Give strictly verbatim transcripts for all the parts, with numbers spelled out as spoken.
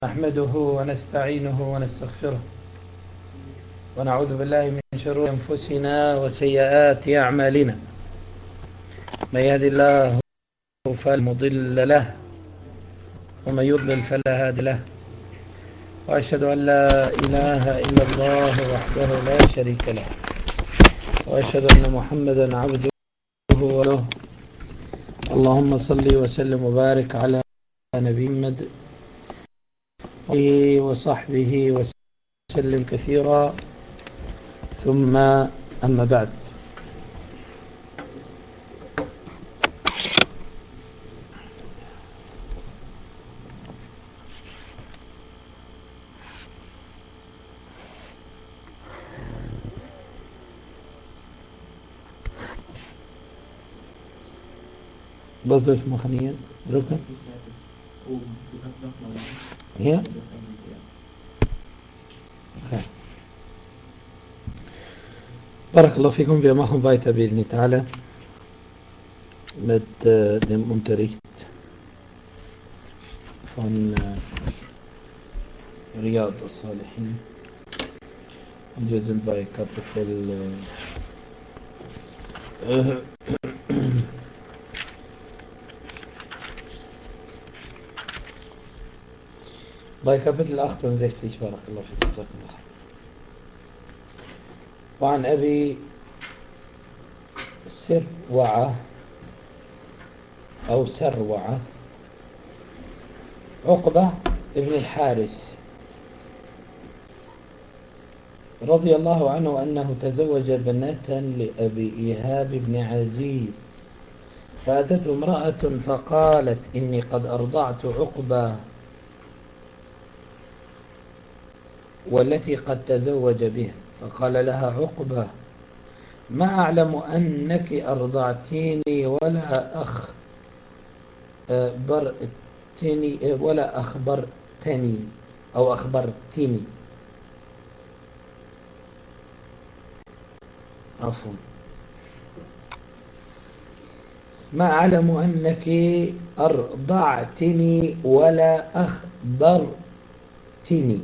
نحمده ونستعينه ونستغفره ونعوذ بالله من شرور أنفسنا وسيئات أعمالنا. من يهد الله فلا مضل له ومن يضلل فلا هادي له، وأشهد أن لا إله إلا الله وحده لا شريك له، وأشهد أن محمدا عبده ورسوله. اللهم صل وسلم وبارك على نبي محمد وصحبه وسلم كثيرا، ثم أما بعد. بصش مخنيا رسم هي بارك الله فيكم. Wir machen weiter بإذن تعالى mit äh, dem Unterricht von äh, Riyad al-Salihin. Und wir sind bei Kapitel äh, bei Kapitel achtundsechzig. بارك الله فيكم. وعن أبي سروعة أو سروعة عقبة ابن الحارث رضي الله عنه أنه تزوج بنة لأبي إيهاب بن عزيز، فأتته امرأة فقالت إني قد أرضعت عقبة والتي قد تزوج بها، فقال لها عقبة ما أعلم أنك أرضعتيني ولا أخبرتني ولا أخبرتني أو أخبرتني عفوا ما أعلم أنك أرضعتني ولا أخبرتني.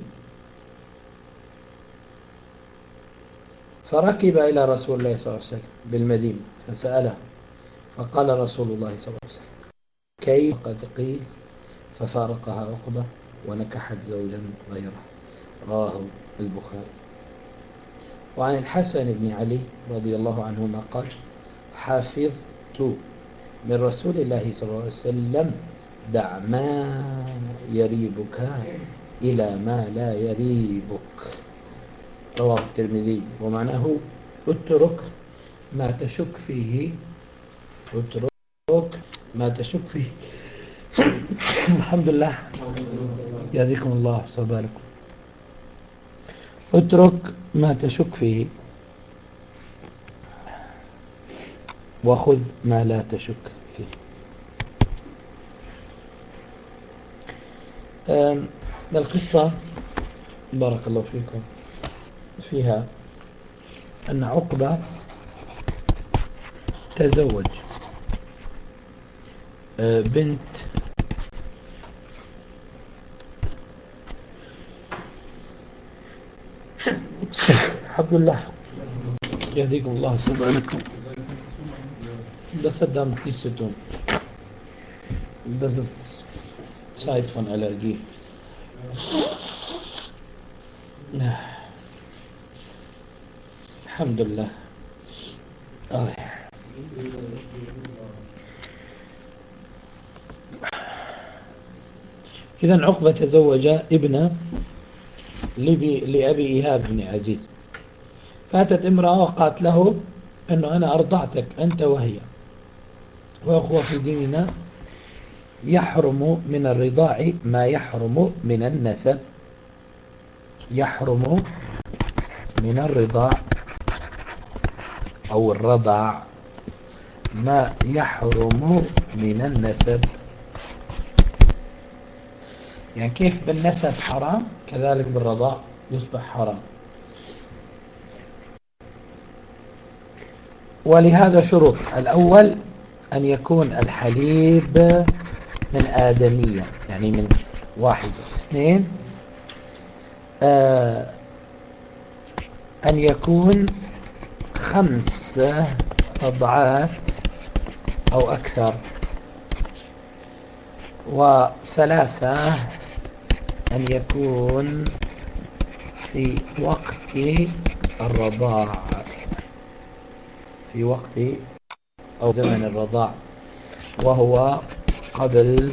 فركب إلى رسول الله صلى الله عليه وسلم بالمدينة فسأله، فقال رسول الله صلى الله عليه وسلم كيف قد قيل، ففارقها عقبة ونكحت زوجا غيره. رواه البخاري. وعن الحسن بن علي رضي الله عنهما قال حفظت من رسول الله صلى الله عليه وسلم دع ما يريبك إلى ما لا يريبك. رواه الترمذي. ومعناه اترك ما تشك فيه اترك ما تشك فيه الحمد لله يهديكم الله صباركم. اترك ما تشك فيه وخذ ما لا تشك فيه. القصة بارك الله فيكم فيها أن عقبة تزوج بنت الحمد لله يهديكم الله سبحانكم. Das hat damit nichts zu tun. Das ist Zeit von Allergie. الحمد لله. آه. إذن عقبة تزوج ابن لأبي إيهاب بن عزيز، فأتت امرأة وقالت له أنه أنا أرضعتك أنت وهي، وأخوة في ديننا يحرم من الرضاع ما يحرم من النسب. يحرم من الرضاع أو الرضع ما يحرم من النسب. يعني كيف بالنسب حرام كذلك بالرضاع يصبح حرام. ولهذا شروط: الأول أن يكون الحليب من آدمية، يعني من واحد. اثنين، آه أن يكون خمس رضعات أو أكثر. وثلاثة، أن يكون في وقت الرضاع، في وقت أو زمن الرضاع، وهو قبل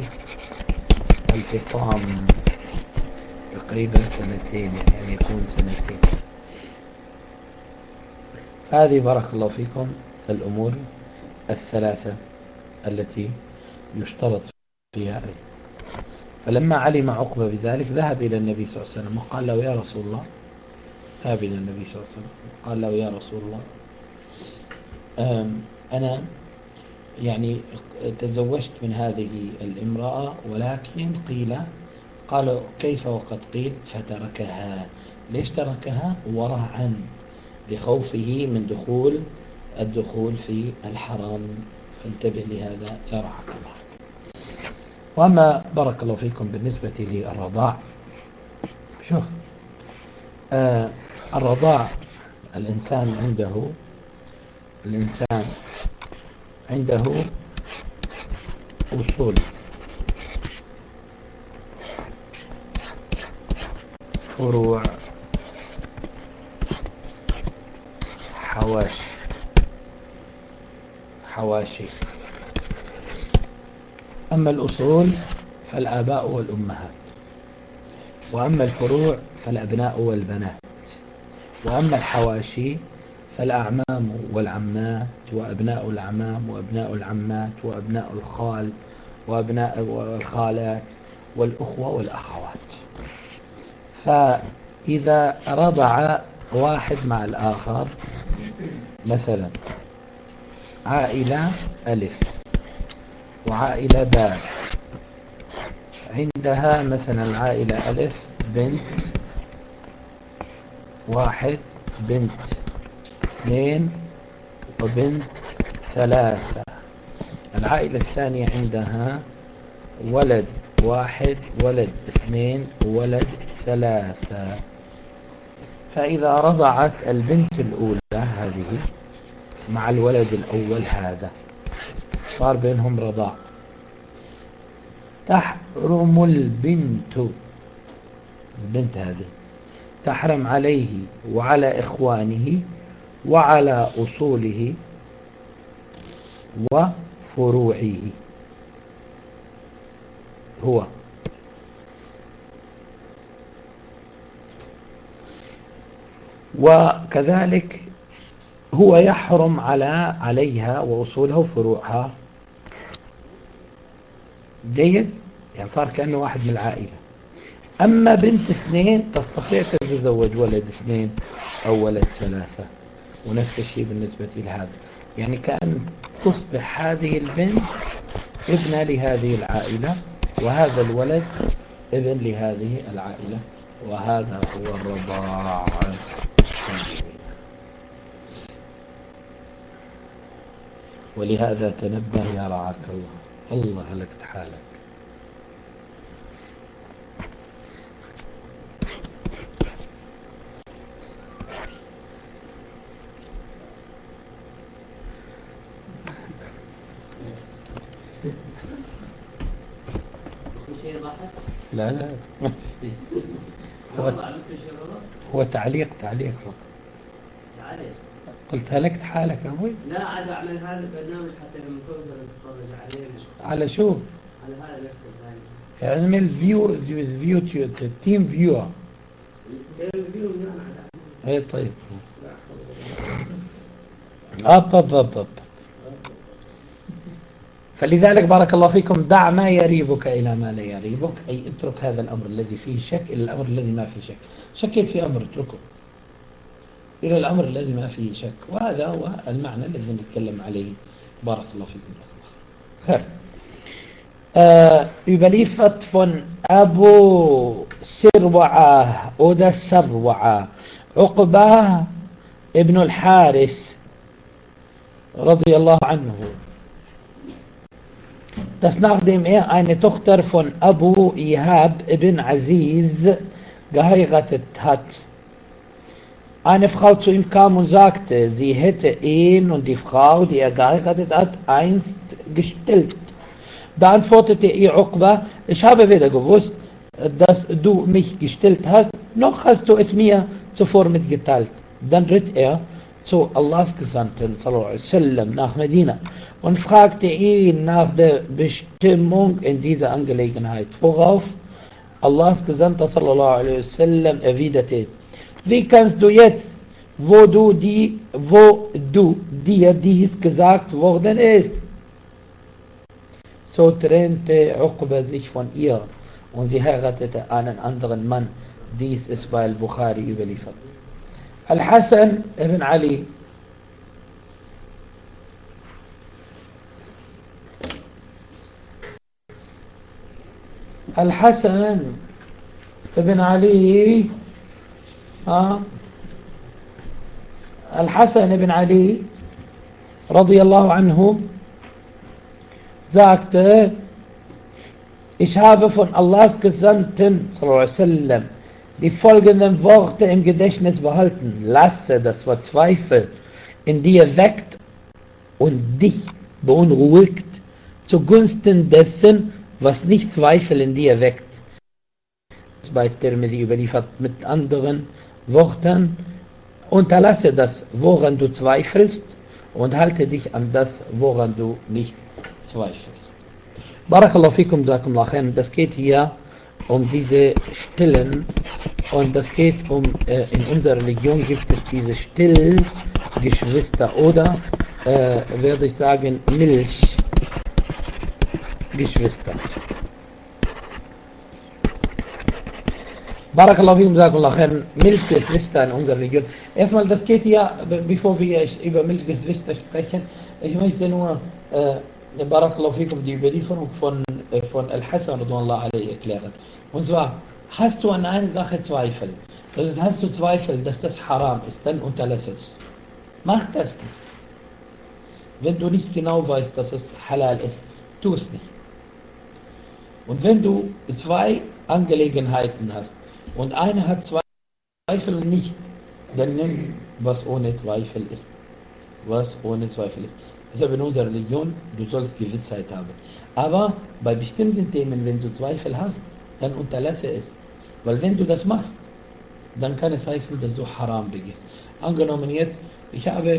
الفطام تقريبا سنتين، يعني يكون سنتين. هذه بارك الله فيكم الأمور الثلاثة التي يشترط فيها. فلما علم عقبة بذلك ذهب إلى النبي صلى الله عليه وسلم وقال له يا رسول الله، ذهب إلى النبي صلى الله عليه وسلم قال له يا رسول الله، أنا يعني تزوجت من هذه الامرأة، ولكن قيل، قالوا كيف وقد قيل فتركها. ليش تركها؟ ورعا لخوفه من دخول الدخول في الحرام. فانتبه لهذا يرعاك الله. وأما بارك الله فيكم بالنسبة للرضاع، شوف آه الرضاع الإنسان عنده الإنسان عنده أصول، فروع، حواشي حواشي أما الأصول فالآباء والأمهات، وأما الفروع فالأبناء والبنات، وأما الحواشي فالأعمام والعمات وأبناء الأعمام وأبناء العمات وأبناء الخال وأبناء الخالات والأخوة والأخوات. فإذا رضع واحد مع الآخر، مثلا عائلة ألف وعائلة باء، عندها مثلا العائلة ألف بنت واحد، بنت اثنين، وبنت ثلاثة. العائلة الثانية عندها ولد واحد، ولد اثنين، ولد ثلاثة. فإذا رضعت البنت الأولى هذه مع الولد الأول هذا، صار بينهم رضاع، تحرم البنت البنت هذه تحرم عليه وعلى إخوانه وعلى أصوله وفروعه. هو وكذلك هو يحرم على عليها وأصولها وفروعها. جيد، يعني صار كأنه واحد من العائلة. أما بنت اثنين تستطيع تتزوج ولد اثنين أو ولد ثلاثة، ونفس الشيء بالنسبة لهذا، يعني كأن تصبح هذه البنت ابنة لهذه العائلة، وهذا الولد ابن لهذه العائلة، وهذا هو الرضاع. ولهذا تنبه يا رعاك الله، الله لك حالك. لا لا هو, هو تعليق تعليق فقط. قلت هلكت حالك يا أبوي. لا عاد أعمل هذا البرنامج حتى لما كنت أتفرج عليه. على شو؟ على هذا نفس الثاني. اعمل فيو فيو تيم فيور. تيم فيو نعم. اي طيب. أب أب أب أب. فلذلك بارك الله فيكم، دع ما يريبك إلى ما لا يريبك، أي اترك هذا الأمر الذي فيه شك إلى الأمر الذي ما فيه شك. شكيت في أمر اتركه إلى الأمر الذي ما فيه شك، وهذا هو المعنى الذي نتكلم عليه. بارك الله فيكم. خير. آه يبلي فتفن أبو سروعة أودا سروعة عقبة ابن الحارث رضي الله عنه dass nachdem er eine Tochter von Abu Ihab ibn Aziz geheiratet hat, eine Frau zu ihm kam und sagte, sie hätte ihn und die Frau, die er geheiratet hat, einst gestillt. Da antwortete ihr Uqba, ich habe weder gewusst, dass du mich gestillt hast, noch hast du es mir zuvor mitgeteilt. Dann ritt er zu Allahs Gesandten sallallahu alaihi wasallam nach Medina und fragte ihn nach der Bestimmung in dieser Angelegenheit, worauf Allahs Gesandter sallallahu alaihi wasallam erwiderte, wie kannst du jetzt, wo du, die, wo du dir dies gesagt worden ist? So trennte Uqba sich von ihr und sie heiratete einen anderen Mann. Dies ist bei Al-Bukhari überliefert. Al-Hasan ibn Ali Al-Hasan ibn Ali آه. Al-Hasan ibn Ali radiyallahu anhu sagte, ich habe von Allahs Gesandten sallallahu alaihi wasallam die folgenden Worte im Gedächtnis behalten. Lasse das, was Zweifel in dir weckt und dich beunruhigt, zugunsten dessen, was nicht Zweifel in dir weckt. Bei Tirmidhi überliefert mit anderen Worten, unterlasse das, woran du zweifelst, und halte dich an das, woran du nicht zweifelst. Barakallahu fikum, jazakumullah khairan. Das geht hier um diese Stillen, und das geht um, äh, in unserer Religion gibt es diese Stillgeschwister oder, äh, werde ich sagen, Milchgeschwister. Barakallahu fikum, jazakumullah khairan. Milchgeschwister in unserer Religion. Erstmal, das geht hier, bevor wir über Milchgeschwister sprechen, ich möchte nur äh, Barakallahu fikum die Überlieferung von, äh, von Al-Hasan radhiyallahu anhu erklären. Und zwar, hast du an einer Sache Zweifel, also hast du Zweifel, dass das haram ist, dann unterlass es. Mach das nicht. Wenn du nicht genau weißt, dass es halal ist, tu es nicht. Und wenn du zwei Angelegenheiten hast und eine hat Zweifel nicht, dann nimm, was ohne Zweifel ist. Was ohne Zweifel ist. Deshalb in unserer Religion, du sollst Gewissheit haben. Aber bei bestimmten Themen, wenn du Zweifel hast, dann unterlasse es. Weil wenn du das machst, dann kann es heißen, dass du Haram begehst. Angenommen jetzt, ich habe,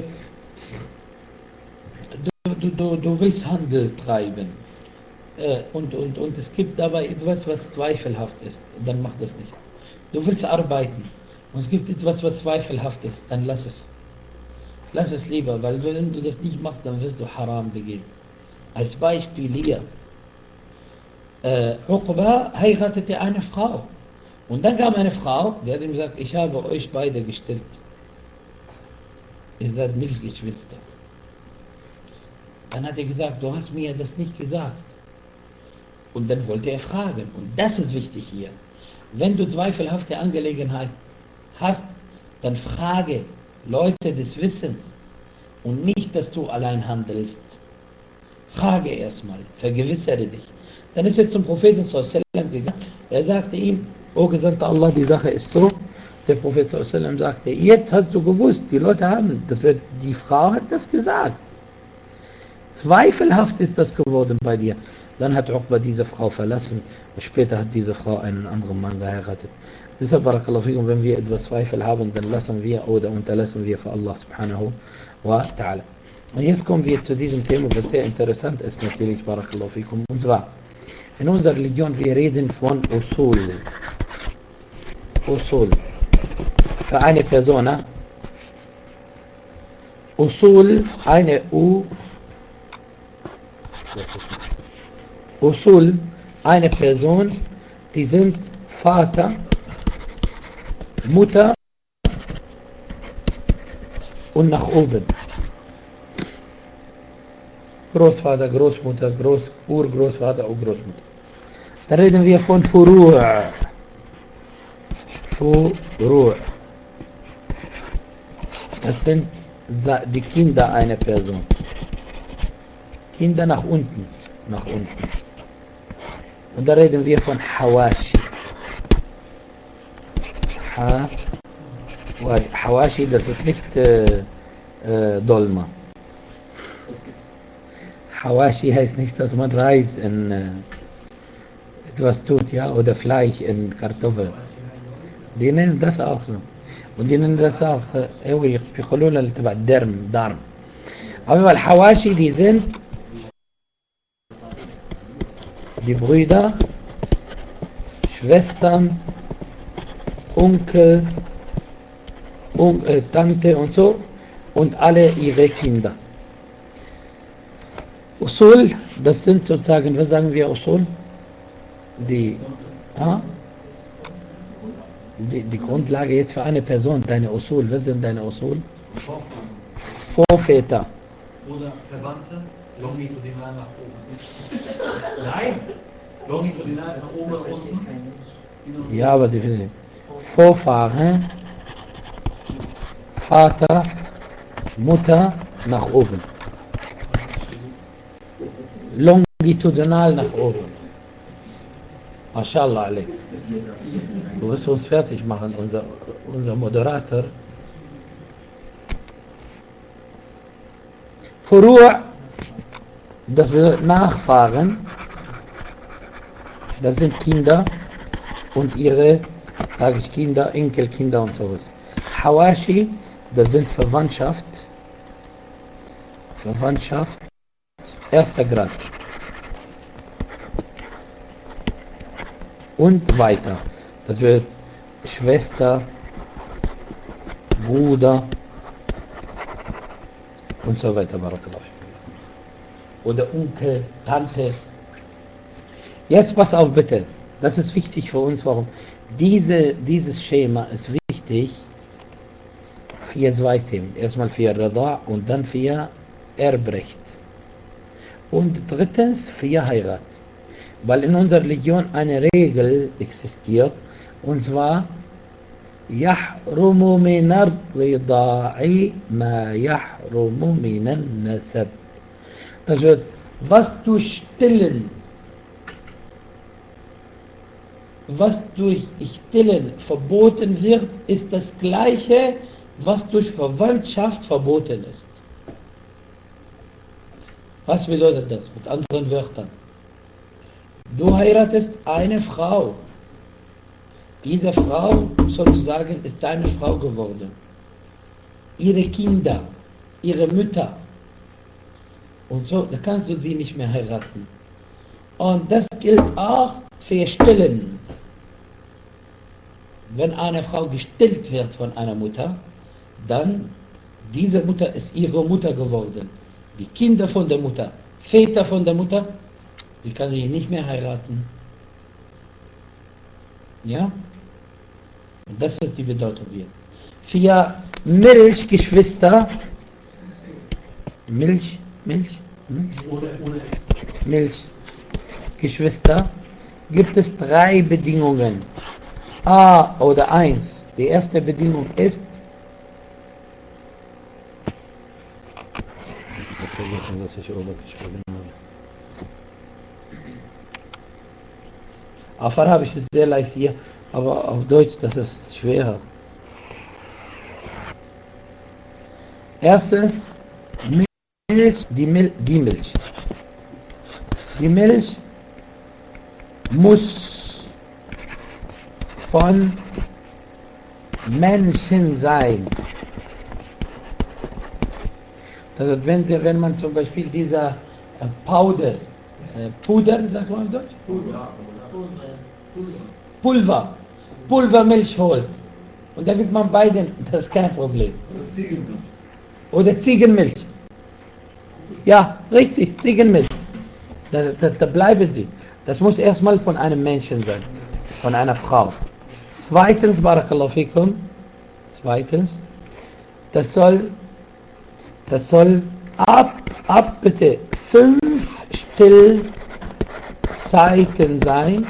du, du, du, du willst Handel treiben äh, und, und, und es gibt dabei etwas, was zweifelhaft ist, dann mach das nicht. Du willst arbeiten und es gibt etwas, was zweifelhaft ist, dann lass es. Lass es lieber, weil wenn du das nicht machst, dann wirst du Haram begehen. Als Beispiel hier, äh, Uqba heiratete eine Frau. Und dann kam eine Frau, die hat ihm gesagt, ich habe euch beide gestillt. Ihr seid Milchgeschwister. Dann hat er gesagt, du hast mir das nicht gesagt. Und dann wollte er fragen. Und das ist wichtig hier. Wenn du zweifelhafte Angelegenheit hast, dann frage Leute des Wissens und nicht, dass du allein handelst. Frage erstmal, vergewissere dich. Dann ist er zum Propheten sallallahu alaihi wasallam gegangen. Er sagte ihm, O Gesandter Allah, die Sache ist so. Der Prophet sallallahu alaihi wasallam sagte, jetzt hast du gewusst, die Leute haben, das wird, die Frau hat das gesagt. Zweifelhaft ist das geworden bei dir. Dann hat Uqba diese Frau verlassen und später hat diese Frau einen anderen Mann geheiratet. Deshalb, Barakallahu fikum, wenn wir etwas Zweifel haben, dann lassen wir oder unterlassen wir für Allah subhanahu wa ta'ala. Und jetzt kommen wir zu diesem Thema, was sehr interessant ist natürlich, Barakallahu fikum. Und zwar, in unserer Religion, wir reden von Usul. Usul. Für eine Person. Usul, eine U. Usul, eine Person, die sind Vater, Mutter und nach oben. Großvater, Großmutter, Groß, Urgroßvater und Großmutter. Dann reden wir von Furu'. Furu'. Das sind die Kinder einer Person. Kinder nach unten. nach unten. Und da reden wir von Hawashi. Ha, Hawashi, das ist nicht äh, äh, Dolma. Hawashi heißt nicht, dass man Reis in äh, etwas tut, ja, oder Fleisch in Kartoffel. Die nennen das auch so. Und die nennen das auch, äh, بيقولوا لها تبع الدرم دارم. Aber Hawashi, die sind die Brüder, Schwestern, Onkel, Un äh, Tante und so und alle ihre Kinder. Usul, das sind sozusagen, was sagen wir Usul? Die, ah? die, die Grundlage jetzt für eine Person, deine Usul, was sind deine Usul? Vorväter. Oder Verwandte, longitudinal nach oben. Nein, longitudinal nach oben und unten. Ja, aber die Vorfahren, Vater, Mutter nach oben. Longitudinal nach oben. MashaAllah alaik. Du wirst uns fertig machen, unser, unser Moderator. Furu', das bedeutet Nachfahren, das sind Kinder und ihre, sage ich Kinder, Enkelkinder und sowas. Hawashi, das sind Verwandtschaft, Verwandtschaft, erster Grad. Und weiter. Das wird Schwester, Bruder und so weiter. Oder Onkel, Tante. Jetzt pass auf bitte. Das ist wichtig für uns. Warum? Diese, dieses Schema ist wichtig für zwei Themen. Erstmal für Rida und dann für Erbrecht. Und drittens für Heirat. Weil in unserer Religion eine Regel existiert, und zwar يحرم من الرضاع ما يحرم من النسب. Das wird, was durch Stillen, was durch Stillen verboten wird, ist das Gleiche, was durch Verwandtschaft verboten ist. Was bedeutet das mit anderen Wörtern? Du heiratest eine Frau. Diese Frau sozusagen ist deine Frau geworden. Ihre Kinder, ihre Mütter. Und so, da kannst du sie nicht mehr heiraten. Und das gilt auch für Stillen. Wenn eine Frau gestillt wird von einer Mutter, dann diese Mutter ist ihre Mutter geworden. Die Kinder von der Mutter, Väter von der Mutter, die kann sie nicht mehr heiraten. Ja? Und das ist die Bedeutung hier. Für Milchgeschwister, Milch, Milch, Milch, Ohne, ohne es. Milchgeschwister, gibt es drei Bedingungen. A oder eins. Die erste Bedingung ist, vergessen, dass ich Urlaub geschrieben habe. Auf Arabisch ist es sehr leicht hier, aber auf Deutsch, das ist schwerer. Erstens, Milch, die, Mil die Milch. Die Milch muss von Menschen sein. Also wenn, sie, wenn man zum Beispiel dieser äh, Powder, äh, Puder, sagt man auf Deutsch? Pulver. Pulver, Pulvermilch holt. Und da gibt man beiden, das ist kein Problem. Oder Ziegenmilch. Ja, richtig, Ziegenmilch. Da, da, da bleiben sie. Das muss erstmal von einem Menschen sein, von einer Frau. Zweitens, Barakallahu fikum, zweitens, das soll, das soll ab, ab bitte fünf Stillzeiten sein.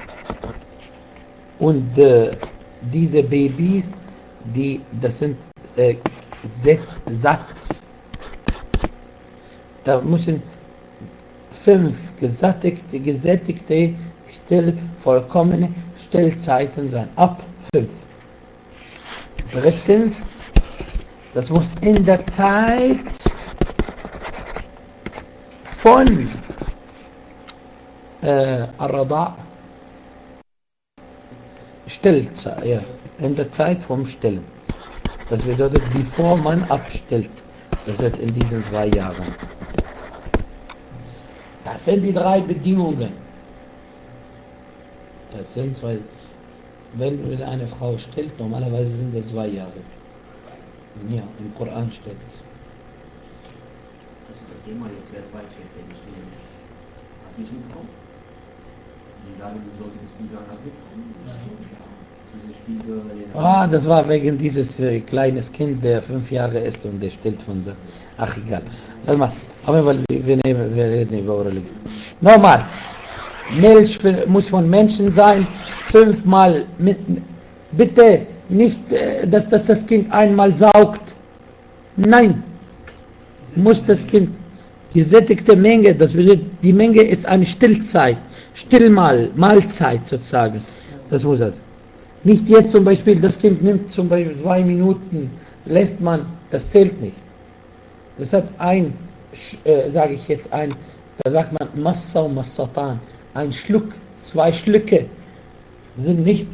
Und äh, diese Babys, die, das sind äh, satt. Da müssen fünf gesättigte, gesättigte, still, vollkommene Stillzeiten sein. Ab fünf. Drittens, das muss in der Zeit von äh, Ar-Rada' Stillzeit, ja, in der Zeit vom Stillen. Das bedeutet, bevor man abstillt. Das wird in diesen zwei Jahren. Das sind die drei Bedingungen. Das sind zwei. Wenn eine Frau stillt, normalerweise sind das zwei Jahre. Ja, im Koran steht es. Das ist das Thema, jetzt wäre es falsch, wenn ich stehe. Hat nicht mitbekommen. Die sagen, du sollst das Spiegel anders mitbekommen. Ah, das war wegen dieses äh, kleines Kind, der fünf Jahre ist und der stillt von der. Ach, egal. Lass mal. Aber wir, nehmen, wir reden über Religion. Nochmal. Milch für, muss von Menschen sein. Fünfmal. Mit, bitte nicht, äh, dass, dass das Kind einmal saugt. Nein. Muss das Kind. Gesättigte Menge, das bedeutet, die Menge ist eine Stillzeit. Stillmahl, Mahlzeit sozusagen. Das muss das. Nicht jetzt zum Beispiel, das Kind nimmt zum Beispiel zwei Minuten, lässt man, das zählt nicht. Deshalb ein, äh, sage ich jetzt ein, da sagt man Massa und Massatan, ein Schluck, zwei Schlücke sind nicht.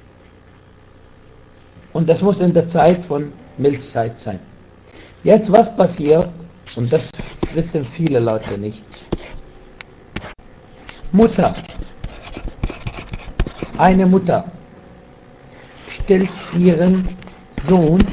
Und das muss in der Zeit von Milchzeit sein. Jetzt was passiert, und das wissen viele Leute nicht. Mutter, eine Mutter, stillt ihren Sohn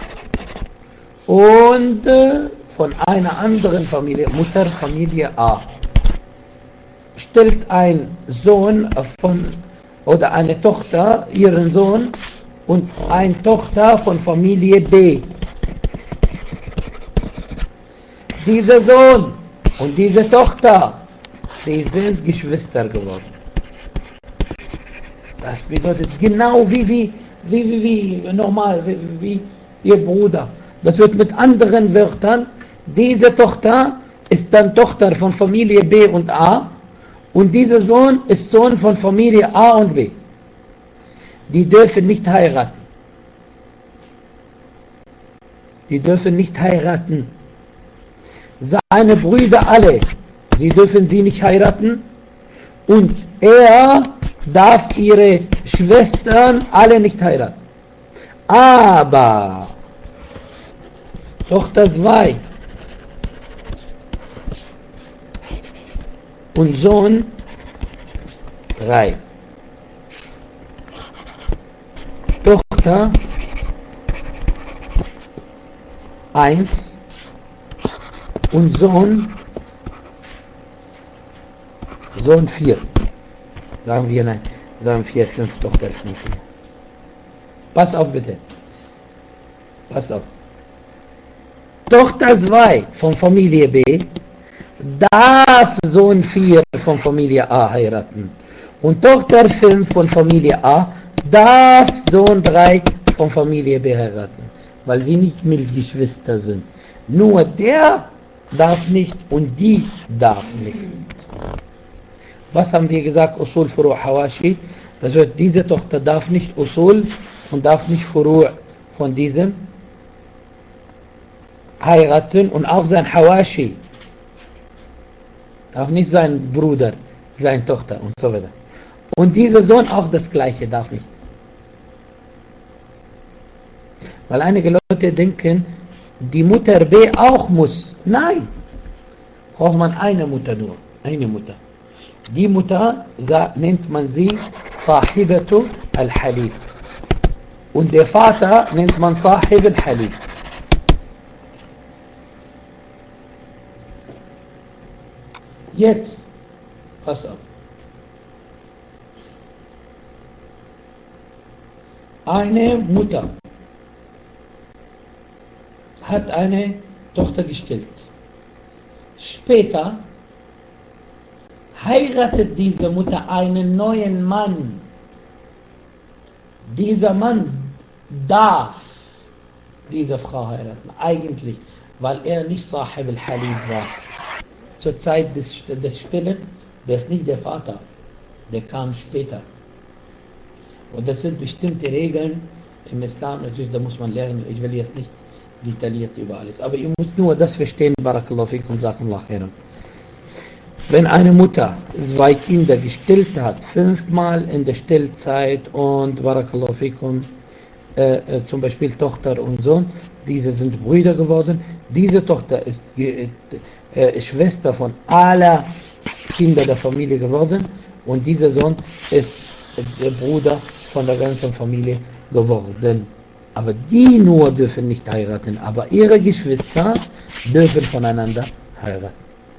und äh, von einer anderen Familie, Mutter Familie A, stellt ein Sohn von oder eine Tochter ihren Sohn und eine Tochter von Familie B. Dieser Sohn und diese Tochter, die sind Geschwister geworden. Das bedeutet genau wie wie Wie, wie, wie, normal, wie, wie ihr Bruder. Das wird mit anderen Wörtern, diese Tochter ist dann Tochter von Familie B und A und dieser Sohn ist Sohn von Familie A und B. Die dürfen nicht heiraten. Die dürfen nicht heiraten. Seine Brüder alle, sie dürfen sie nicht heiraten und er darf ihre Schwestern alle nicht heiraten. Aber Tochter zwei und Sohn drei. Tochter eins und Sohn Sohn vier. Sagen wir nein, sagen vier, fünf, Tochter fünf. Pass auf bitte. Pass auf. Tochter zwei von Familie B darf Sohn vier von Familie A heiraten. Und Tochter fünf von Familie A darf Sohn drei von Familie B heiraten. Weil sie nicht Milchgeschwister sind. Nur der darf nicht und die darf nicht. Was haben wir gesagt? Usul, Furu', Hawashi. Das heißt, diese Tochter darf nicht Usul und darf nicht Furu' von diesem heiraten und auch sein Hawashi darf nicht sein Bruder, seine Tochter und so weiter. Und dieser Sohn auch das Gleiche darf nicht. Weil einige Leute denken, die Mutter B auch muss. Nein, braucht man eine Mutter nur, eine Mutter. Die Mutter nennt man sie Sahibatu al-Halib. Und der Vater nennt man Sahib al-Halib. Jetzt, pass auf. Eine Mutter hat eine Tochter gestillt. Später heiratet diese Mutter einen neuen Mann. Dieser Mann darf diese Frau heiraten, eigentlich, weil er nicht Sahib al-Halib war. zur Zeit des, des Stillen, der ist nicht der Vater, der kam später. Und das sind bestimmte Regeln im Islam, natürlich, da muss man lernen, ich will jetzt nicht detailliert über alles, aber ihr müsst nur das verstehen, Barakallahu fikum, Jazakumullah khairan. Wenn eine Mutter zwei Kinder gestillt hat, fünfmal in der Stillzeit und Barakallahu fikum, äh, äh, zum Beispiel Tochter und Sohn, diese sind Brüder geworden, diese Tochter ist äh, äh, Schwester von aller Kinder der Familie geworden und dieser Sohn ist der Bruder von der ganzen Familie geworden. Aber die nur dürfen nicht heiraten, aber ihre Geschwister dürfen voneinander heiraten.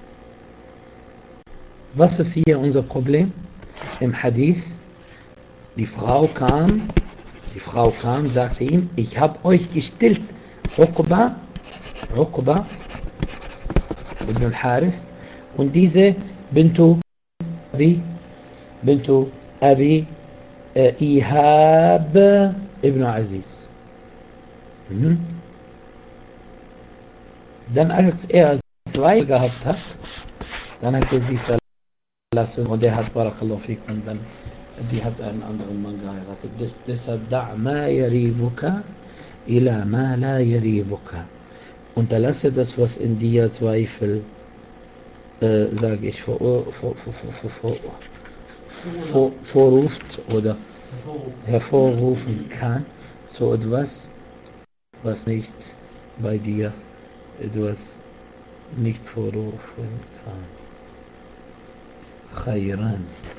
Was ist hier unser Problem? Im Hadith, die Frau kam, die Frau kam, sagte ihm, ich habe euch gestillt. Uqba, Uqba ibn al-Harith und diese Bintu Abi, Bintu Abi äh, Ihab ibn Aziz. Mhm. Dann als er zwei gehabt hat, dann hat er sie verlassen und er hat Barakallahu fikum und dann die hat einen anderen Mann geheiratet. Des, deshalb da' ma yaribuka ila ma la yaribuka. Unterlasse das, was in dir Zweifel, äh, sage ich, vor, vor, vor, vor, vor, vor, vorruft oder hervorrufen kann, so etwas, was nicht bei dir etwas nicht vorrufen kann. Khairan.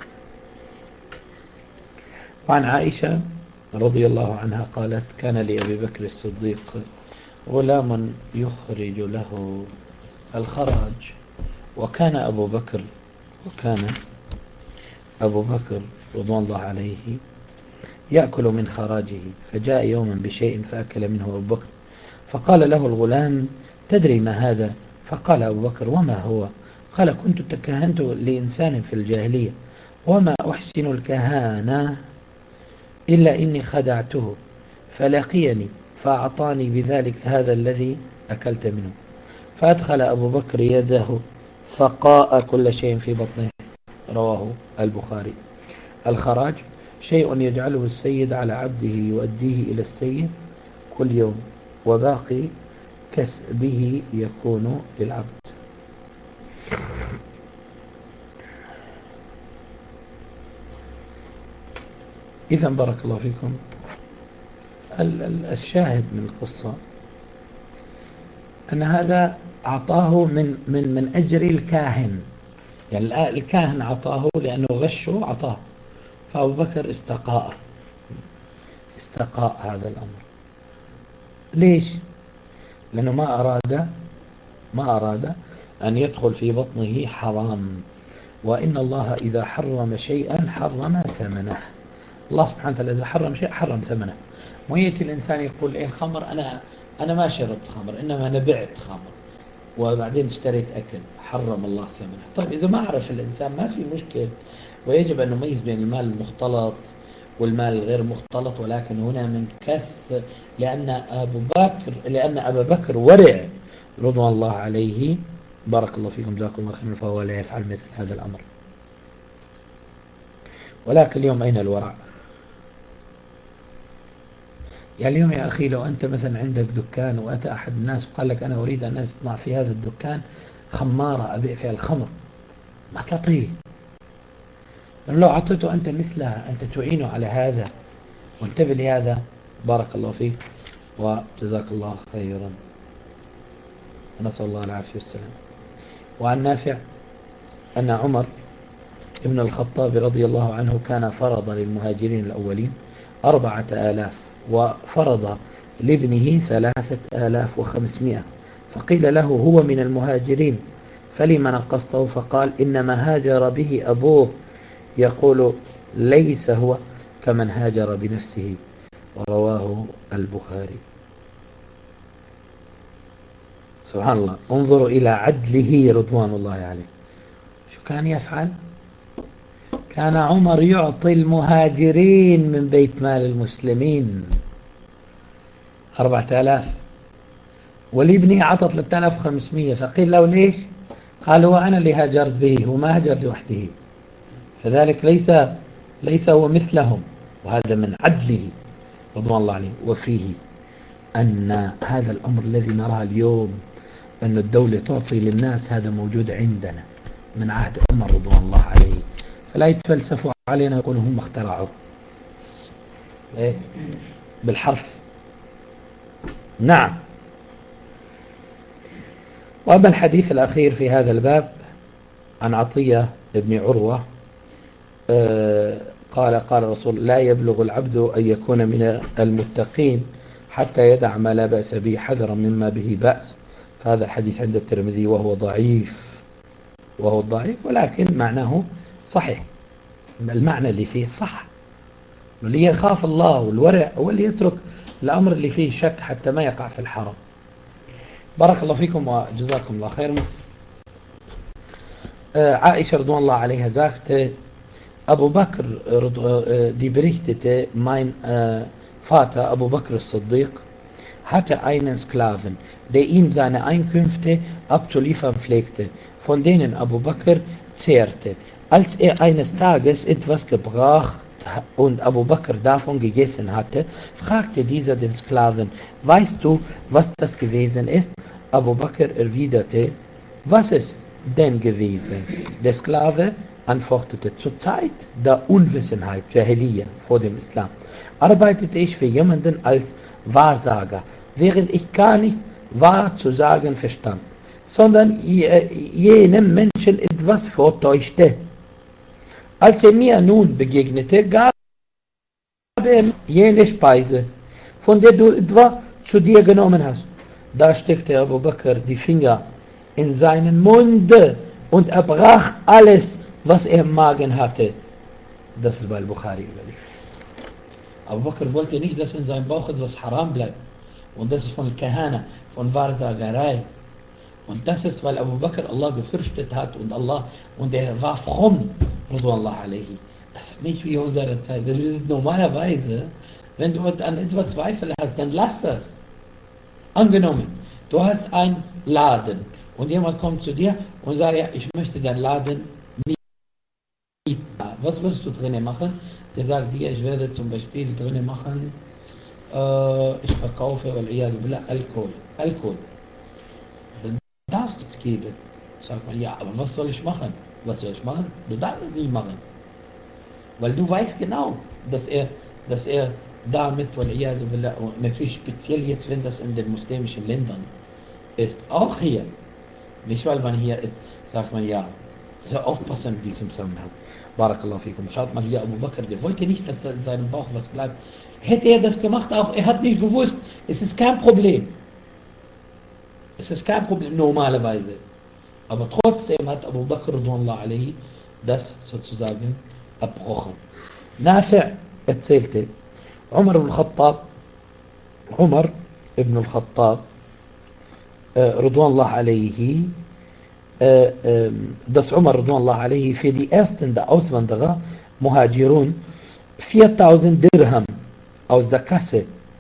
وعن عائشة رضي الله عنها قالت كان لأبي بكر الصديق غلام يخرج له الخراج وكان أبو بكر وكان أبو بكر رضوان الله عليه يأكل من خراجه فجاء يوما بشيء فأكل منه أبو بكر فقال له الغلام تدري ما هذا؟ فقال أبو بكر وما هو؟ قال كنت تكهنت لإنسان في الجاهلية وما أحسن الكهانة إلا إني خدعته فلقيني فأعطاني بذلك هذا الذي أكلت منه فأدخل أبو بكر يده فقاء كل شيء في بطنه. رواه البخاري. الخراج شيء يجعله السيد على عبده يؤديه إلى السيد كل يوم وباقي كسبه يكون للعبد. إذا بارك الله فيكم الشاهد من القصة أن هذا أعطاه من من من أجر الكاهن، يعني الكاهن أعطاه لأنه غشه أعطاه، فأبو بكر استقاء استقاء هذا الأمر. ليش؟ لأنه ما أراد ما أراد أن يدخل في بطنه حرام، وإن الله إذا حرم شيئا حرم ثمنه. الله سبحانه وتعالى إذا حرم شيء حرم ثمنه. ويأتي الإنسان يقول إيه الخمر أنا أنا ما شربت خمر إنما أنا بعت خمر وبعدين اشتريت أكل، حرم الله ثمنه. طيب إذا ما عرف الإنسان ما في مشكل، ويجب أن نميز بين المال المختلط والمال الغير مختلط، ولكن هنا من كث لأن أبو بكر لأن أبا بكر ورع رضوان الله عليه بارك الله فيكم جزاكم الله خيرا فهو لا يفعل مثل هذا الأمر. ولكن اليوم أين الورع؟ يعني اليوم يا أخي لو أنت مثلا عندك دكان وأتى أحد الناس وقال لك أنا أريد أن أصنع في هذا الدكان خمارة أبيع فيها الخمر، ما تعطيه، لأنه لو أعطيته أنت مثلها أنت تعينه على هذا. وانتبه لهذا بارك الله فيك وجزاك الله خيرا. نسأل الله العافية والسلام. وعن نافع أن عمر ابن الخطاب رضي الله عنه كان فرض للمهاجرين الأولين أربعة آلاف وفرض لابنه ثلاثة آلاف وخمسمائة، فقيل له هو من المهاجرين فلما نقصته؟ فقال إنما هاجر به أبوه، يقول ليس هو كمن هاجر بنفسه. ورواه البخاري. سبحان الله، انظروا إلى عدله رضوان الله عليه. شو كان يفعل؟ كان عمر يعطي المهاجرين من بيت مال المسلمين أربعة آلاف، والابن عطى ثلاثة آلاف وخمسمائة، فقيل له ليش؟ قال وأنا اللي هاجرت به، هو ما هاجر لوحده، فذلك ليس ليس هو مثلهم، وهذا من عدله رضوان الله عليه. وفيه أن هذا الأمر الذي نراه اليوم أن الدولة تعطي للناس، هذا موجود عندنا من عهد عمر رضوان الله عليه، فلا يتفلسفوا علينا يقولوا هم اخترعوا إيه؟ بالحرف. نعم. وأما الحديث الأخير في هذا الباب عن عطية بن عروة آه قال قال رسول لا يبلغ العبد أن يكون من المتقين حتى يدع ما لا بأس به حذرا مما به بأس. فهذا الحديث عند الترمذي وهو ضعيف وهو ضعيف ولكن معناه صحيح، المعنى اللي فيه صح، اللي يخاف الله والورع هو اللي يترك الأمر اللي فيه شك حتى ما يقع في الحرام. بارك الله فيكم وجزاكم الله خير. آه عائشة رضوان الله عليها sagte, Abu Bakr, äh, die berichtete, mein äh, Vater Abu Bakr as-Siddiq hatte einen Sklaven, der ihm seine Einkünfte abzuliefern pflegte, von denen Abu Bakr zehrte. Als er eines Tages etwas gebracht und Abu Bakr davon gegessen hatte, fragte dieser den Sklaven, weißt du, was das gewesen ist? Abu Bakr erwiderte, was ist denn gewesen? Der Sklave antwortete, zur Zeit der Unwissenheit, Jahiliya, vor dem Islam, arbeitete ich für jemanden als Wahrsager, während ich gar nicht wahr zu sagen verstand, sondern jenem Menschen etwas vortäuschte. Als er mir nun begegnete, gab er jene Speise, von der du etwa zu dir genommen hast. Da steckte Abu Bakr die Finger in seinen Mund und er brach alles, was er im Magen hatte. Das ist bei Bukhari überliefert. Abu Bakr wollte nicht, dass in seinem Bauch etwas haram bleibt. Und das ist von Kahana, von Wahrsagerei. Und das ist, weil Abu Bakr Allah gefürchtet hat und Allah, und er war fromm, Radullah alaihi. Das ist nicht wie unsere Zeit. Das ist normalerweise, wenn du an etwas Zweifel hast, dann lass das. Angenommen, du hast einen Laden und jemand kommt zu dir und sagt, ja, ich möchte deinen Laden mieten. Was wirst du drinnen machen? Der sagt dir, ich werde zum Beispiel drinnen machen, äh, ich verkaufe Alkohol. Alkohol. Dann darfst du es geben. Sagt man, ja, aber was soll ich machen? Was soll ich machen? Du darfst es nicht machen. Weil du weißt genau, dass er, dass er damit, natürlich speziell jetzt, wenn das in den muslimischen Ländern ist, auch hier, nicht weil man hier ist, sagt man ja, also aufpassen in diesem Zusammenhang. Barakallahu fikum. Schaut mal hier, Abu Bakr, der wollte nicht, dass in seinem Bauch was bleibt. Hätte er das gemacht, auch er hat nicht gewusst, es ist kein Problem. Es ist kein Problem, normalerweise. Aber trotzdem hat Abu Bakr radhiyallahu anhu das sozusagen abbrochen. Nafi' erzählte, Umar ibn al-Khattab, Umar ibn al-Khattab, radhiyallahu anhu, dass Umar radhiyallahu anhu für die ersten der Auswanderer, Muhajirun, viertausend Dirham aus der Kasse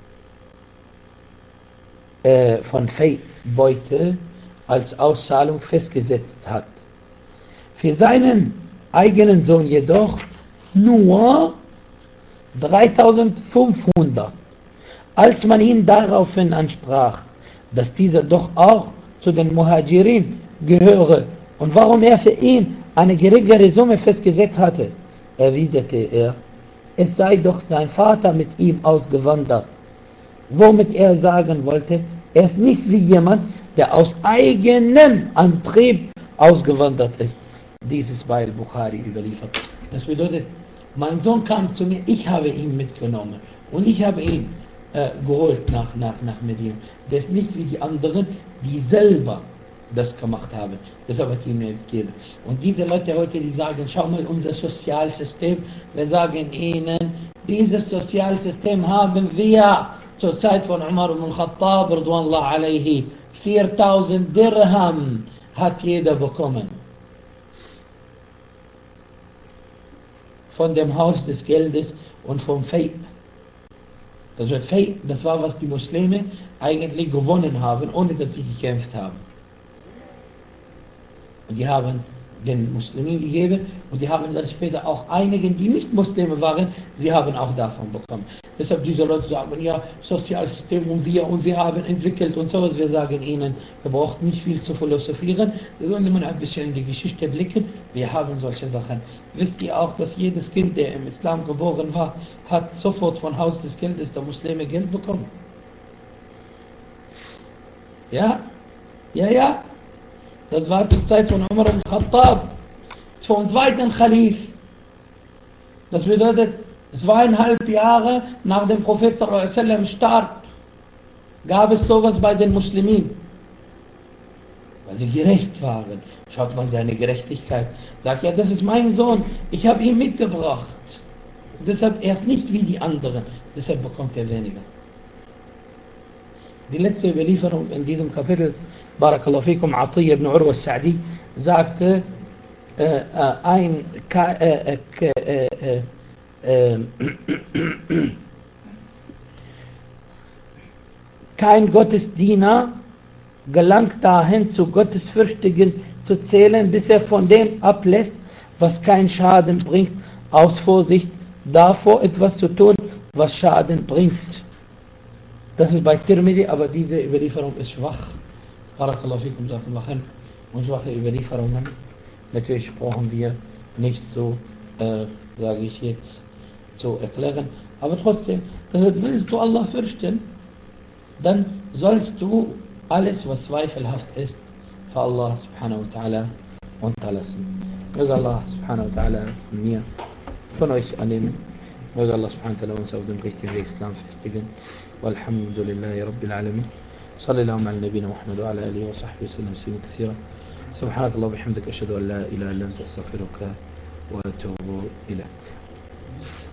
äh, von Fei-Beute als Auszahlung festgesetzt hat. Für seinen eigenen Sohn jedoch nur dreitausendfünfhundert. Als man ihn daraufhin ansprach, dass dieser doch auch zu den Muhajirin gehöre und warum er für ihn eine geringere Summe festgesetzt hatte, erwiderte er, es sei doch sein Vater mit ihm ausgewandert, womit er sagen wollte, er ist nicht wie jemand, der aus eigenem Antrieb ausgewandert ist. Dies ist bei Bukhari überliefert. Das bedeutet, mein Sohn kam zu mir, ich habe ihn mitgenommen und ich habe ihn äh, geholt nach, nach, nach Medina. Der ist nicht wie die anderen, die selber das gemacht haben. Deshalb hat ihm mir gegeben. Und diese Leute heute, die sagen, schau mal unser Sozialsystem, wir sagen ihnen, dieses Sozialsystem haben wir zur Zeit von Umar ibn al-Khattab radhiyallahu anhu, viertausend Dirham hat jeder bekommen. Von dem Haus des Geldes und vom Fei. Das wird Fei, das war, was die Muslime eigentlich gewonnen haben, ohne dass sie gekämpft haben. Und die haben den Muslimen gegeben und die haben dann später auch einigen, die nicht Muslime waren, sie haben auch davon bekommen. Deshalb diese Leute sagen, ja, Sozialsystem und wir und wir haben entwickelt und sowas. Wir sagen ihnen, wir brauchen nicht viel zu philosophieren, wir sollen immer ein bisschen in die Geschichte blicken. Wir haben solche Sachen. Wisst ihr auch, dass jedes Kind, der im Islam geboren war, hat sofort von Haus des Geldes der Muslime Geld bekommen? Ja, ja, ja. Das war zur Zeit von Umar ibn Khattab, vom zweiten Khalif. Das bedeutet, zweieinhalb Jahre nach dem Prophet sallallahu alaihi wasallam starb, gab es sowas bei den Muslimen. Weil sie gerecht waren. Schaut man seine Gerechtigkeit. Sagt, ja, das ist mein Sohn, ich habe ihn mitgebracht. Und deshalb er ist nicht wie die anderen, deshalb bekommt er weniger. Die letzte Überlieferung in diesem Kapitel, Barakallahu fikum, Atiyya ibn Urwa al-Sa'di, sagte, äh, äh, ein äh, äh, äh, äh, kein Gottesdiener gelangt dahin, zu Gottesfürchtigen zu zählen, bis er von dem ablässt, was keinen Schaden bringt, aus Vorsicht davor etwas zu tun, was Schaden bringt. Das ist bei Tirmidhi, aber diese Überlieferung ist schwach. Barakallahu fikum, machen und schwache Überlieferungen. Natürlich brauchen wir nicht so, äh, sage ich jetzt, zu erklären. Aber trotzdem, willst du Allah fürchten, dann sollst du alles, was zweifelhaft ist, für Allah subhanahu wa ta'ala unterlassen. Möge Allah subhanahu wa ta'ala von mir, von euch annehmen. Möge Allah subhanahu wa ta'ala uns auf dem richtigen Weg Islam festigen. Walhamdulillahi Rabbil Alamin. صلى اللهم على نبينا محمد وعلى آله وصحبه وسلم تسليما كثيرا. سبحانك اللهم وبحمدك أشهد أن لا إله إلا أنت أستغفرك وأتوب إليك.